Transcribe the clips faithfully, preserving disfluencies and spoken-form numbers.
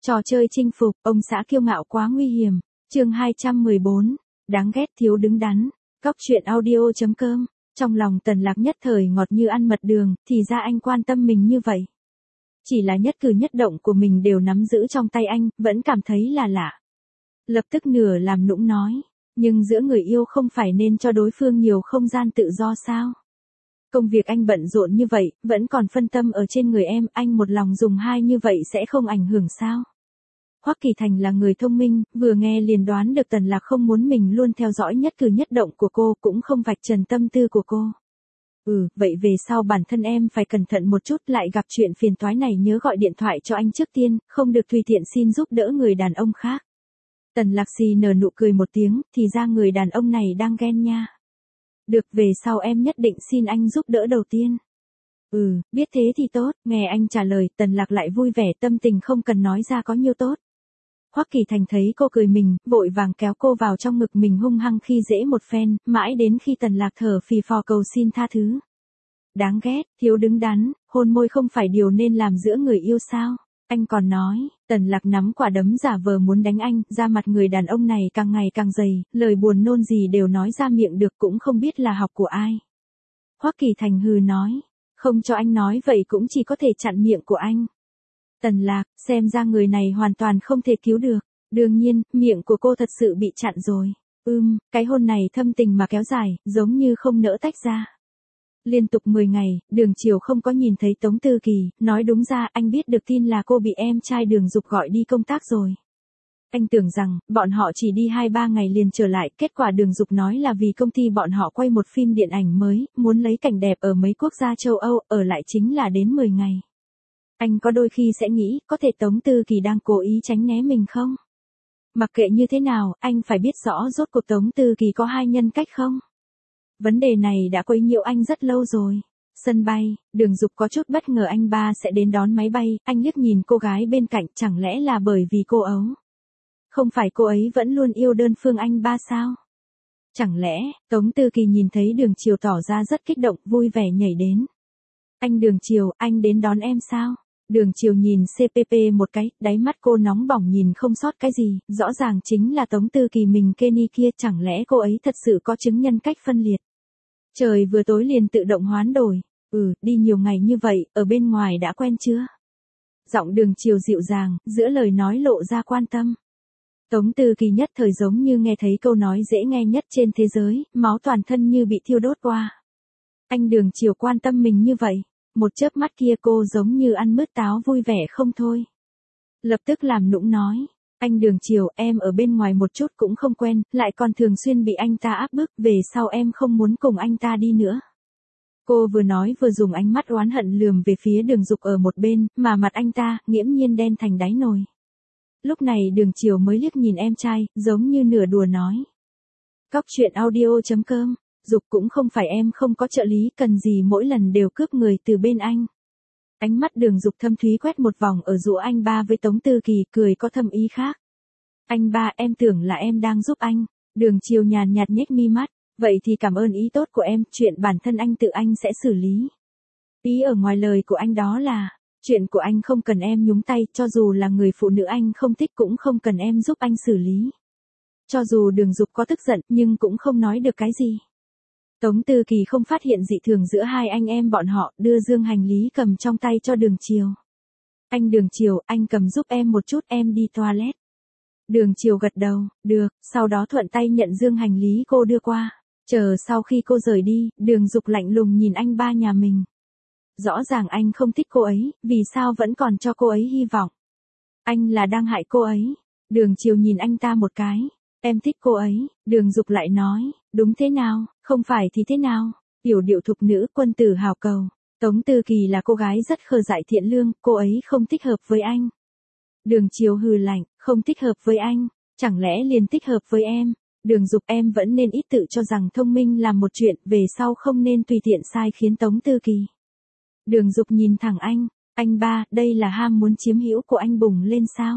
Trò chơi chinh phục, ông xã kiêu ngạo quá nguy hiểm. Chương hai trăm mười bốn, đáng ghét thiếu đứng đắn. Góc truyện audio.com. Trong lòng Tần Lạc nhất thời ngọt như ăn mật đường, thì ra anh quan tâm mình như vậy. Chỉ là nhất cử nhất động của mình đều nắm giữ trong tay anh, vẫn cảm thấy là lạ. Lập tức nửa làm nũng nói, nhưng giữa người yêu không phải nên cho đối phương nhiều không gian tự do sao? Công việc anh bận rộn như vậy, vẫn còn phân tâm ở trên người em, anh một lòng dùng hai như vậy sẽ không ảnh hưởng sao? Hoắc Kỳ Thành là người thông minh, vừa nghe liền đoán được Tần Lạc không muốn mình luôn theo dõi nhất cử nhất động của cô, cũng không vạch trần tâm tư của cô. Ừ, vậy về sau bản thân em phải cẩn thận một chút, lại gặp chuyện phiền toái này nhớ gọi điện thoại cho anh trước tiên, không được tùy tiện xin giúp đỡ người đàn ông khác. Tần Lạc xì nở nụ cười một tiếng, thì ra người đàn ông này đang ghen nha. Được, về sau em nhất định xin anh giúp đỡ đầu tiên. Ừ, biết thế thì tốt, nghe anh trả lời, Tần Lạc lại vui vẻ, tâm tình không cần nói ra có nhiêu tốt. Hoắc Kỳ Thành thấy cô cười mình, vội vàng kéo cô vào trong ngực mình hung hăng khi dễ một phen, mãi đến khi Tần Lạc thở phì phò cầu xin tha thứ. Đáng ghét, thiếu đứng đắn, hôn môi không phải điều nên làm giữa người yêu sao? Anh còn nói, Tần Lạc nắm quả đấm giả vờ muốn đánh anh, da mặt người đàn ông này càng ngày càng dày, lời buồn nôn gì đều nói ra miệng được, cũng không biết là học của ai. Hoắc Kỳ Thành hừ nói, không cho anh nói vậy cũng chỉ có thể chặn miệng của anh. Tần Lạc, xem ra người này hoàn toàn không thể cứu được. Đương nhiên, miệng của cô thật sự bị chặn rồi. Ưm, cái hôn này thâm tình mà kéo dài, giống như không nỡ tách ra. Liên tục mười ngày, Đường Chiều không có nhìn thấy Tống Tư Kỳ, nói đúng ra anh biết được tin là cô bị em trai Đường Dục gọi đi công tác rồi. Anh tưởng rằng, bọn họ chỉ đi hai ba ngày liền trở lại, kết quả Đường Dục nói là vì công ty bọn họ quay một phim điện ảnh mới, muốn lấy cảnh đẹp ở mấy quốc gia châu Âu, ở lại chính là đến mười ngày. Anh có đôi khi sẽ nghĩ, có thể Tống Tư Kỳ đang cố ý tránh né mình không? Mặc kệ như thế nào, anh phải biết rõ rốt cuộc Tống Tư Kỳ có hai nhân cách không? Vấn đề này đã quấy nhiễu anh rất lâu rồi. Sân bay, Đường Dục có chút bất ngờ anh ba sẽ đến đón máy bay, anh liếc nhìn cô gái bên cạnh, chẳng lẽ là bởi vì cô ấu? Không phải cô ấy vẫn luôn yêu đơn phương anh ba sao? Chẳng lẽ, Tống Tư Kỳ nhìn thấy Đường Chiều tỏ ra rất kích động, vui vẻ nhảy đến. Anh Đường Chiều, anh đến đón em sao? Đường Chiều nhìn xê pê pê một cái, đáy mắt cô nóng bỏng nhìn không sót cái gì, rõ ràng chính là Tống Tư Kỳ mình Kenny kia, chẳng lẽ cô ấy thật sự có chứng nhân cách phân liệt. Trời vừa tối liền tự động hoán đổi, ừ, đi nhiều ngày như vậy, ở bên ngoài đã quen chưa? Giọng Đường Chiều dịu dàng, giữa lời nói lộ ra quan tâm. Tống Tư Kỳ nhất thời giống như nghe thấy câu nói dễ nghe nhất trên thế giới, máu toàn thân như bị thiêu đốt qua. Anh Đường Chiều quan tâm mình như vậy. Một chớp mắt kia cô giống như ăn mứt táo vui vẻ không thôi. Lập tức làm nũng nói, anh Đường Chiều, em ở bên ngoài một chút cũng không quen, lại còn thường xuyên bị anh ta áp bức, về sau em không muốn cùng anh ta đi nữa. Cô vừa nói vừa dùng ánh mắt oán hận lườm về phía Đường Dục ở một bên, mà mặt anh ta, nghiễm nhiên đen thành đáy nồi. Lúc này Đường Chiều mới liếc nhìn em trai, giống như nửa đùa nói. Góc truyện audio.com. Dục cũng không phải em không có trợ lý, cần gì mỗi lần đều cướp người từ bên anh. Ánh mắt Đường Dục thâm thúy quét một vòng ở giữa anh ba với Tống Tư Kỳ, cười có thâm ý khác. Anh ba, em tưởng là em đang giúp anh. Đường Chiều nhàn nhạt nhếch mi mắt, vậy thì cảm ơn ý tốt của em, chuyện bản thân anh tự anh sẽ xử lý. Ý ở ngoài lời của anh đó là, chuyện của anh không cần em nhúng tay, cho dù là người phụ nữ anh không thích cũng không cần em giúp anh xử lý. Cho dù Đường Dục có tức giận, nhưng cũng không nói được cái gì. Tống Tư Kỳ không phát hiện dị thường giữa hai anh em bọn họ, đưa dương hành lý cầm trong tay cho Đường Chiều. Anh Đường Chiều, anh cầm giúp em một chút, em đi toilet. Đường Chiều gật đầu, được, sau đó thuận tay nhận dương hành lý cô đưa qua. Chờ sau khi cô rời đi, Đường Dục lạnh lùng nhìn anh ba nhà mình. Rõ ràng anh không thích cô ấy, vì sao vẫn còn cho cô ấy hy vọng? Anh là đang hại cô ấy. Đường Chiều nhìn anh ta một cái. Em thích cô ấy, Đường Dục lại nói, đúng thế nào, không phải thì thế nào, yểu điệu thục nữ, quân tử hào cầu. Tống Tư Kỳ là cô gái rất khờ dại thiện lương, cô ấy không thích hợp với anh. Đường Chiều hừ lạnh, không thích hợp với anh, chẳng lẽ liền thích hợp với em? Đường Dục, em vẫn nên ít tự cho rằng thông minh là một chuyện, về sau không nên tùy tiện sai khiến Tống Tư Kỳ. Đường Dục nhìn thẳng anh, anh ba, đây là ham muốn chiếm hữu của anh bùng lên sao?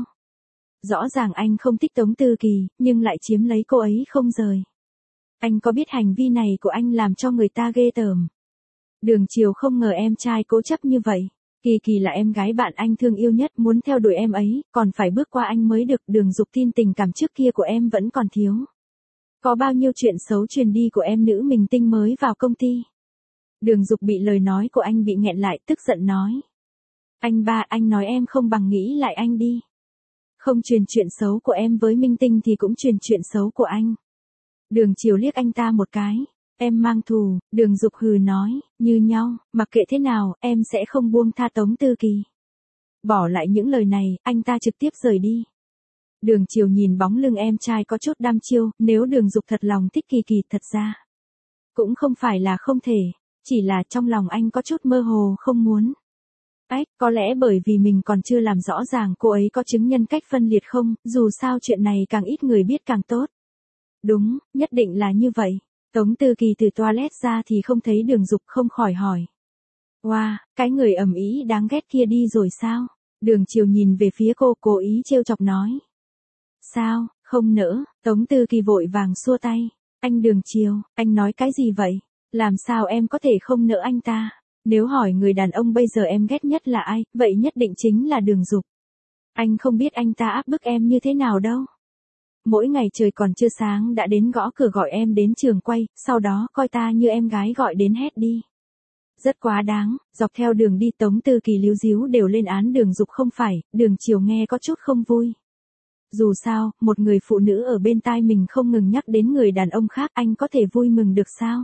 Rõ ràng anh không thích Tống Tư Kỳ, nhưng lại chiếm lấy cô ấy không rời. Anh có biết hành vi này của anh làm cho người ta ghê tởm. Đường Chiều không ngờ em trai cố chấp như vậy. Kỳ Kỳ là em gái bạn anh thương yêu nhất, muốn theo đuổi em ấy, còn phải bước qua anh mới được, Đường Dục tin tình cảm trước kia của em vẫn còn thiếu. Có bao nhiêu chuyện xấu truyền đi của em nữ minh tinh mới vào công ty. Đường Dục bị lời nói của anh bị nghẹn lại, tức giận nói. Anh ba, anh nói em không bằng nghĩ lại anh đi. Không truyền chuyện xấu của em với minh tinh thì cũng truyền chuyện xấu của anh. Đường Chiều liếc anh ta một cái. Em mang thù, Đường Dục hừ nói, như nhau, mặc kệ thế nào, em sẽ không buông tha Tống Tư Kỳ. Bỏ lại những lời này, anh ta trực tiếp rời đi. Đường Chiều nhìn bóng lưng em trai có chút đăm chiêu, nếu Đường Dục thật lòng thích Kỳ Kỳ, thật ra cũng không phải là không thể, chỉ là trong lòng anh có chút mơ hồ không muốn. Ách, có lẽ bởi vì mình còn chưa làm rõ ràng cô ấy có chứng nhân cách phân liệt không, dù sao chuyện này càng ít người biết càng tốt. Đúng, nhất định là như vậy. Tống Tư Kỳ từ toilet ra thì không thấy Đường Dục, không khỏi hỏi. Wow, cái người ầm ĩ đáng ghét kia đi rồi sao? Đường Chiều nhìn về phía cô, cố ý trêu chọc nói. Sao, không nỡ, Tống Tư Kỳ vội vàng xua tay. Anh Đường Chiều, anh nói cái gì vậy? Làm sao em có thể không nỡ anh ta? Nếu hỏi người đàn ông bây giờ em ghét nhất là ai, vậy nhất định chính là Đường Dục. Anh không biết anh ta áp bức em như thế nào đâu. Mỗi ngày trời còn chưa sáng đã đến gõ cửa gọi em đến trường quay, sau đó coi ta như em gái gọi đến hét đi. Rất quá đáng, dọc theo đường đi Tống Tư Kỳ líu díu đều lên án Đường Dục không phải, Đường Chiều nghe có chút không vui. Dù sao, một người phụ nữ ở bên tai mình không ngừng nhắc đến người đàn ông khác, anh có thể vui mừng được sao?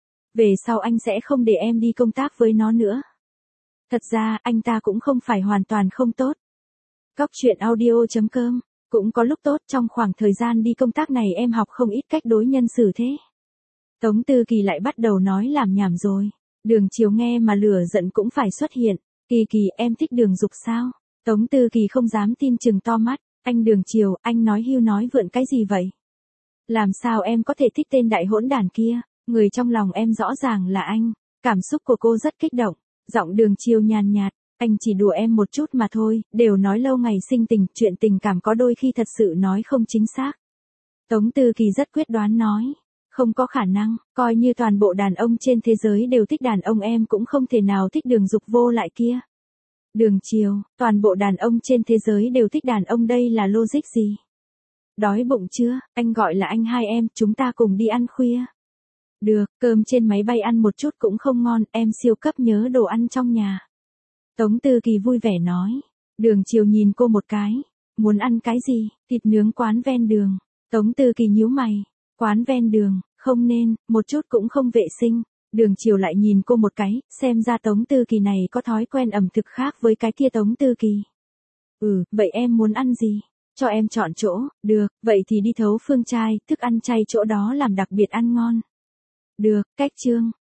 Về sau anh sẽ không để em đi công tác với nó nữa. Thật ra, anh ta cũng không phải hoàn toàn không tốt. Cóc truyện audio chấm com. Cũng có lúc tốt, trong khoảng thời gian đi công tác này em học không ít cách đối nhân xử thế. Tống Tư Kỳ lại bắt đầu nói làm nhảm rồi. Đường Chiều nghe mà lửa giận cũng phải xuất hiện. Kỳ Kỳ, em thích Đường Dục sao? Tống Tư Kỳ không dám tin, chừng to mắt. Anh Đường Chiều, anh nói hưu nói vượn cái gì vậy? Làm sao em có thể thích tên đại hỗn đản kia? Người trong lòng em rõ ràng là anh. Cảm xúc của cô rất kích động. Giọng Đường Chiều nhàn nhạt. Anh chỉ đùa em một chút mà thôi, đều nói lâu ngày sinh tình, chuyện tình cảm có đôi khi thật sự nói không chính xác. Tống Tư Kỳ rất quyết đoán nói. Không có khả năng, coi như toàn bộ đàn ông trên thế giới đều thích đàn ông em cũng không thể nào thích Đường Dục vô lại kia. Đường Chiều, toàn bộ đàn ông trên thế giới đều thích đàn ông, đây là logic gì? Đói bụng chưa, anh gọi là anh hai em, chúng ta cùng đi ăn khuya. Được, cơm trên máy bay ăn một chút cũng không ngon, em siêu cấp nhớ đồ ăn trong nhà. Tống Tư Kỳ vui vẻ nói. Đường Chiều nhìn cô một cái. Muốn ăn cái gì? Thịt nướng quán ven đường. Tống Tư Kỳ nhíu mày. Quán ven đường, không nên, một chút cũng không vệ sinh. Đường Chiều lại nhìn cô một cái, xem ra Tống Tư Kỳ này có thói quen ẩm thực khác với cái kia Tống Tư Kỳ. Ừ, vậy em muốn ăn gì? Cho em chọn chỗ, được, vậy thì đi Thấu Phương Trai, thức ăn chay chỗ đó làm đặc biệt ăn ngon. Được, cách chương.